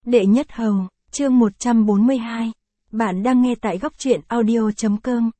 Đệ nhất hầu, chương 142. Bạn đang nghe tại góc truyện audio.com.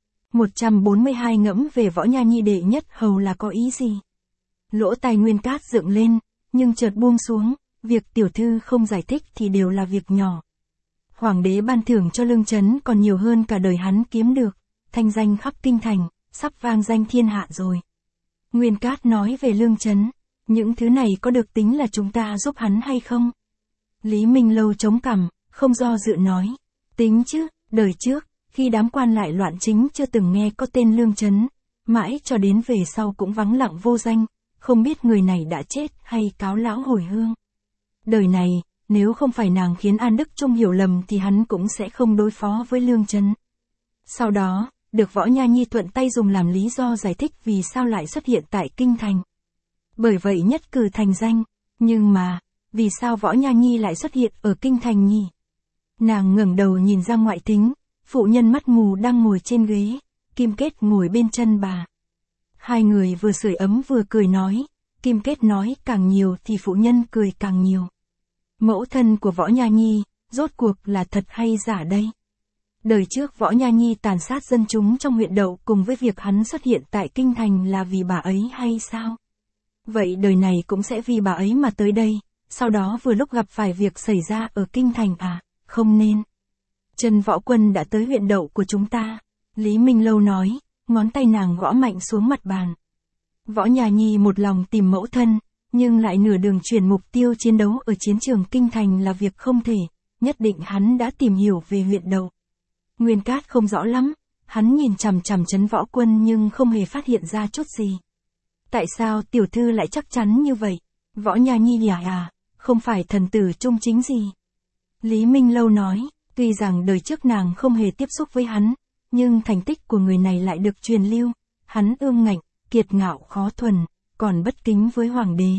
142 ngẫm về Võ Nha Nhi đệ nhất hầu là có ý gì? Lỗ tai Nguyên Cát dựng lên, nhưng chợt buông xuống, việc tiểu thư không giải thích thì đều là việc nhỏ. Hoàng đế ban thưởng cho Lương Chấn còn nhiều hơn cả đời hắn kiếm được, thanh danh khắp kinh thành, sắp vang danh thiên hạ rồi. Nguyên Cát nói về Lương Chấn, những thứ này có được tính là chúng ta giúp hắn hay không? Lý Minh Lâu chống cằm, không do dự nói, tính chứ, đời trước, khi đám quan lại loạn chính chưa từng nghe có tên Lương Chấn, mãi cho đến về sau cũng vắng lặng vô danh, không biết người này đã chết hay cáo lão hồi hương. Đời này, nếu không phải nàng khiến An Đức Trung hiểu lầm thì hắn cũng sẽ không đối phó với Lương Chấn. Sau đó, được Võ Nha Nhi thuận tay dùng làm lý do giải thích vì sao lại xuất hiện tại kinh thành. Bởi vậy nhất cử thành danh, nhưng mà, vì sao Võ Nha Nhi lại xuất hiện ở kinh thành nhỉ? Nàng ngẩng đầu nhìn ra ngoại thính, phụ nhân mắt mù đang ngồi trên ghế, Kim Kết ngồi bên chân bà. Hai người vừa sưởi ấm vừa cười nói, Kim Kết nói càng nhiều thì phụ nhân cười càng nhiều. Mẫu thân của Võ Nha Nhi, rốt cuộc là thật hay giả đây? Đời trước Võ Nha Nhi tàn sát dân chúng trong huyện Đậu cùng với việc hắn xuất hiện tại kinh thành là vì bà ấy hay sao? Vậy đời này cũng sẽ vì bà ấy mà tới đây, sau đó vừa lúc gặp phải việc xảy ra ở kinh thành à, không nên. Trần Võ Quân đã tới huyện Đậu của chúng ta, Lý Minh Lâu nói, ngón tay nàng gõ mạnh xuống mặt bàn. Võ Nha Nhi một lòng tìm mẫu thân, nhưng lại nửa đường chuyển mục tiêu chiến đấu ở chiến trường kinh thành là việc không thể, nhất định hắn đã tìm hiểu về huyện Đậu. Nguyên Cát không rõ lắm, hắn nhìn chằm chằm Trấn Võ Quân nhưng không hề phát hiện ra chút gì. Tại sao tiểu thư lại chắc chắn như vậy? Võ Nha Nhi à, không phải thần tử trung chính gì. Lý Minh Lâu nói, tuy rằng đời trước nàng không hề tiếp xúc với hắn, nhưng thành tích của người này lại được truyền lưu, hắn ương ngạnh, kiệt ngạo khó thuần, còn bất kính với hoàng đế.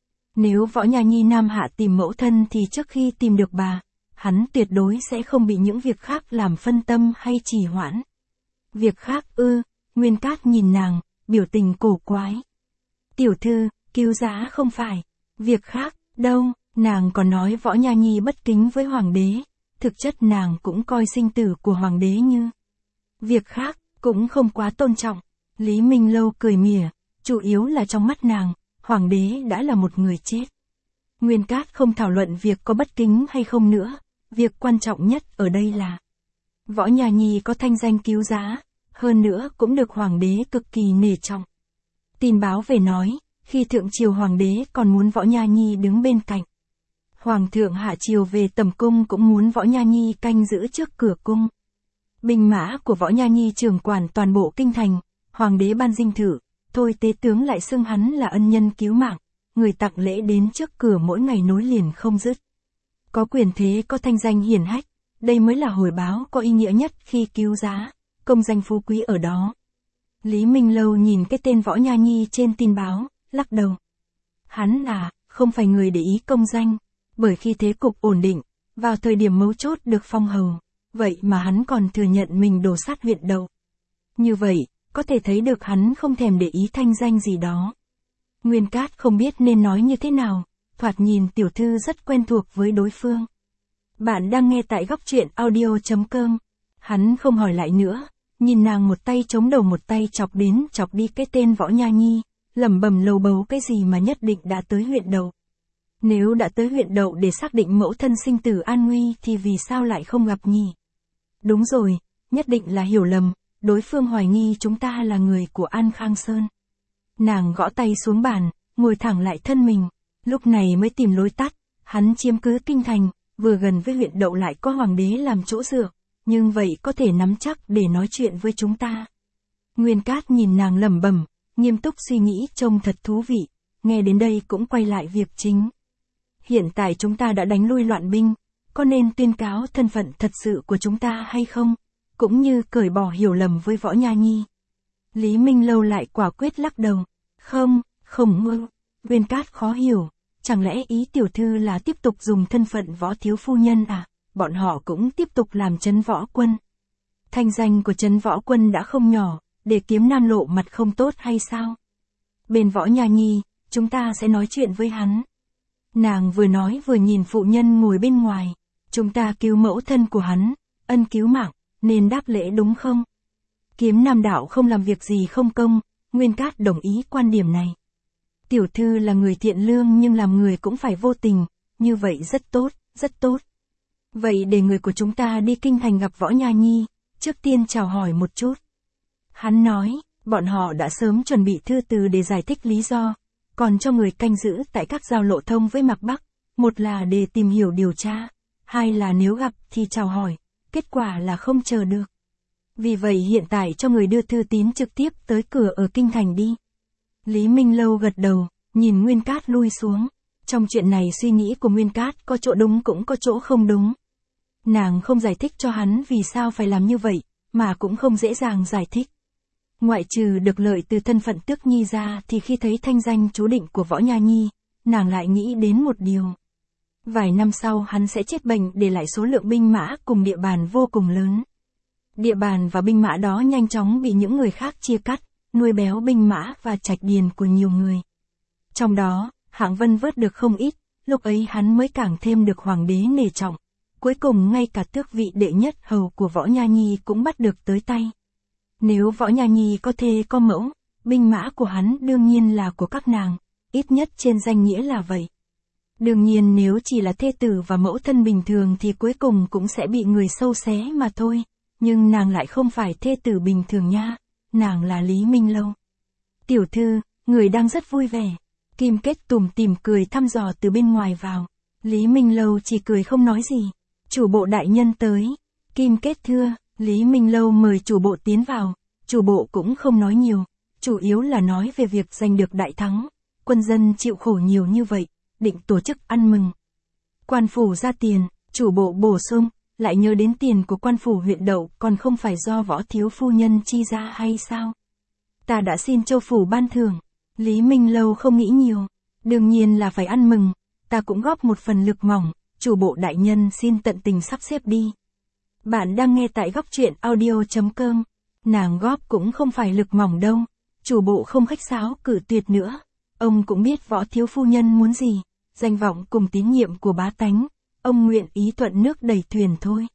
Nếu Võ Nha Nhi nam hạ tìm mẫu thân thì trước khi tìm được bà, hắn tuyệt đối sẽ không bị những việc khác làm phân tâm hay trì hoãn. Việc khác ư? Nguyên Cát nhìn nàng, biểu tình cổ quái. Tiểu thư, cứu giá không phải. Việc khác, đâu, nàng còn nói Võ Nha Nhi bất kính với hoàng đế, thực chất nàng cũng coi sinh tử của hoàng đế như. Việc khác, cũng không quá tôn trọng. Lý Minh Lâu cười mỉa, chủ yếu là trong mắt nàng, hoàng đế đã là một người chết. Nguyên Cát không thảo luận việc có bất kính hay không nữa, việc quan trọng nhất ở đây là Võ Nha Nhi có thanh danh cứu giá, hơn nữa cũng được hoàng đế cực kỳ nể trọng. Tin báo về nói, khi thượng triều hoàng đế còn muốn Võ Nha Nhi đứng bên cạnh. Hoàng thượng hạ triều về tầm cung cũng muốn Võ Nha Nhi canh giữ trước cửa cung. Binh mã của Võ Nha Nhi trưởng quản toàn bộ kinh thành, hoàng đế ban dinh thự, thôi tế tướng lại xưng hắn là ân nhân cứu mạng, người tặng lễ đến trước cửa mỗi ngày nối liền không dứt. Có quyền thế có thanh danh hiển hách, đây mới là hồi báo có ý nghĩa nhất khi cứu giá, công danh phú quý ở đó. Lý Minh Lâu nhìn cái tên Võ Nha Nhi trên tin báo, lắc đầu. Hắn không phải người để ý công danh, bởi khi thế cục ổn định, vào thời điểm mấu chốt được phong hầu, vậy mà hắn còn thừa nhận mình đổ sát huyện Đậu. Như vậy, có thể thấy được hắn không thèm để ý thanh danh gì đó. Nguyên Cát không biết nên nói như thế nào, thoạt nhìn tiểu thư rất quen thuộc với đối phương. Bạn đang nghe tại góc truyện audio.com. Hắn không hỏi lại nữa, nhìn nàng một tay chống đầu một tay chọc đến chọc đi cái tên Võ Nha Nhi, lẩm bẩm lầu bầu cái gì mà nhất định đã tới huyện Đậu. Nếu đã tới huyện Đậu để xác định mẫu thân sinh tử an nguy thì vì sao lại không gặp nhỉ? Đúng rồi, nhất định là hiểu lầm, đối phương hoài nghi chúng ta là người của An Khang Sơn. Nàng gõ tay xuống bàn, ngồi thẳng lại thân mình, lúc này mới tìm lối tắt, hắn chiếm cứ kinh thành, vừa gần với huyện Đậu lại có hoàng đế làm chỗ dựa, nhưng vậy có thể nắm chắc để nói chuyện với chúng ta. Nguyên Cát nhìn nàng lẩm bẩm, nghiêm túc suy nghĩ trông thật thú vị, nghe đến đây cũng quay lại việc chính. Hiện tại chúng ta đã đánh lui loạn binh, có nên tuyên cáo thân phận thật sự của chúng ta hay không, cũng như cởi bỏ hiểu lầm với Võ Nha Nhi. Lý Minh Lâu lại quả quyết lắc đầu, không ngư. Nguyên Cát khó hiểu, chẳng lẽ ý tiểu thư là tiếp tục dùng thân phận Võ thiếu phu nhân à, bọn họ cũng tiếp tục làm Trấn Võ Quân. Thanh danh của Trấn Võ Quân đã không nhỏ, để kiếm nam lộ mặt không tốt hay sao? Bên Võ Nha Nhi, chúng ta sẽ nói chuyện với hắn. Nàng vừa nói vừa nhìn phụ nhân ngồi bên ngoài. Chúng ta cứu mẫu thân của hắn, ân cứu mạng, nên đáp lễ đúng không? Kiếm Nam đạo không làm việc gì không công, Nguyên Cát đồng ý quan điểm này. Tiểu thư là người thiện lương nhưng làm người cũng phải vô tình, như vậy rất tốt, rất tốt. Vậy để người của chúng ta đi kinh thành gặp Võ Nha Nhi, trước tiên chào hỏi một chút. Hắn nói, bọn họ đã sớm chuẩn bị thư từ để giải thích lý do, còn cho người canh giữ tại các giao lộ thông với Mạc Bắc, một là để tìm hiểu điều tra, hai là nếu gặp thì chào hỏi, kết quả là không chờ được. Vì vậy hiện tại cho người đưa thư tín trực tiếp tới cửa ở kinh thành đi. Lý Minh Lâu gật đầu, nhìn Nguyên Cát lui xuống. Trong chuyện này suy nghĩ của Nguyên Cát có chỗ đúng cũng có chỗ không đúng. Nàng không giải thích cho hắn vì sao phải làm như vậy, mà cũng không dễ dàng giải thích. Ngoại trừ được lợi từ thân phận Tước Nhi ra thì khi thấy thanh danh chú định của Võ Nha Nhi, nàng lại nghĩ đến một điều. Vài năm sau hắn sẽ chết bệnh để lại số lượng binh mã cùng địa bàn vô cùng lớn. Địa bàn và binh mã đó nhanh chóng bị những người khác chia cắt, nuôi béo binh mã và trạch điền của nhiều người. Trong đó, Hạng Vân vớt được không ít, lúc ấy hắn mới càng thêm được hoàng đế nể trọng. Cuối cùng ngay cả tước vị đệ nhất hầu của Võ Nha Nhi cũng bắt được tới tay. Nếu Võ Nha Nhi có thê có mẫu, binh mã của hắn đương nhiên là của các nàng, ít nhất trên danh nghĩa là vậy. Đương nhiên nếu chỉ là thê tử và mẫu thân bình thường thì cuối cùng cũng sẽ bị người sâu xé mà thôi. Nhưng nàng lại không phải thê tử bình thường nha, nàng là Lý Minh Lâu. Tiểu thư, người đang rất vui vẻ. Kim Kết tủm tỉm cười thăm dò từ bên ngoài vào. Lý Minh Lâu chỉ cười không nói gì. Chủ bộ đại nhân tới. Kim Kết thưa, Lý Minh Lâu mời chủ bộ tiến vào. Chủ bộ cũng không nói nhiều, chủ yếu là nói về việc giành được đại thắng. Quân dân chịu khổ nhiều như vậy, định tổ chức ăn mừng. Quan phủ ra tiền, chủ bộ bổ sung, lại nhớ đến tiền của quan phủ huyện Đậu còn không phải do Võ thiếu phu nhân chi ra hay sao? Ta đã xin Châu phủ ban thưởng. Lý Minh Lâu không nghĩ nhiều, đương nhiên là phải ăn mừng, ta cũng góp một phần lực mỏng, chủ bộ đại nhân xin tận tình sắp xếp đi. Bạn đang nghe tại góc truyện audio.com, nàng góp cũng không phải lực mỏng đâu, chủ bộ không khách sáo cử tuyệt nữa, ông cũng biết Võ thiếu phu nhân muốn gì, danh vọng cùng tín nhiệm của bá tánh, ông nguyện ý thuận nước đẩy thuyền thôi.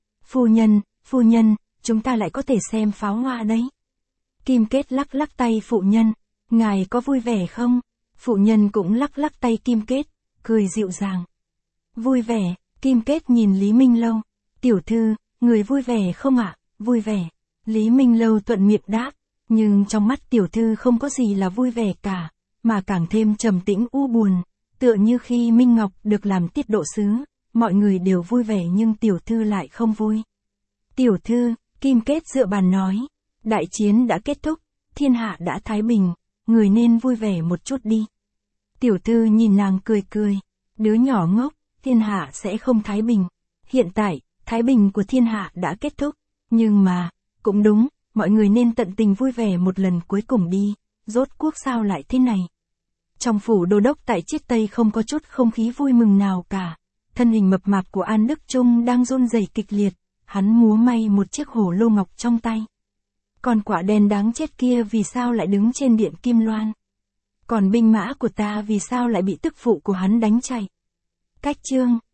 Phu nhân, chúng ta lại có thể xem pháo hoa đấy. Kim Kết lắc lắc tay phụ nhân. Ngài có vui vẻ không? Phụ nhân cũng lắc lắc tay Kim Kết, cười dịu dàng. Vui vẻ, Kim Kết nhìn Lý Minh Lâu. Tiểu thư, người vui vẻ không ạ? Vui vẻ. Lý Minh Lâu thuận miệng đáp, nhưng trong mắt tiểu thư không có gì là vui vẻ cả, mà càng thêm trầm tĩnh u buồn, tựa như khi Minh Ngọc được làm tiết độ sứ, mọi người đều vui vẻ nhưng tiểu thư lại không vui. Tiểu thư, Kim Kết dựa bàn nói, đại chiến đã kết thúc, thiên hạ đã thái bình. Người nên vui vẻ một chút đi. Tiểu thư nhìn nàng cười cười. Đứa nhỏ ngốc, thiên hạ sẽ không thái bình. Hiện tại, thái bình của thiên hạ đã kết thúc. Nhưng mà, cũng đúng, mọi người nên tận tình vui vẻ một lần cuối cùng đi. Rốt cuộc sao lại thế này? Trong phủ đô đốc tại Chiết Tây không có chút không khí vui mừng nào cả. Thân hình mập mạp của An Đức Trung đang run rẩy kịch liệt. Hắn múa may một chiếc hổ lô ngọc trong tay. Còn quả đen đáng chết kia vì sao lại đứng trên điện Kim Loan? Còn binh mã của ta vì sao lại bị tức phụ của hắn đánh chạy? Cách chương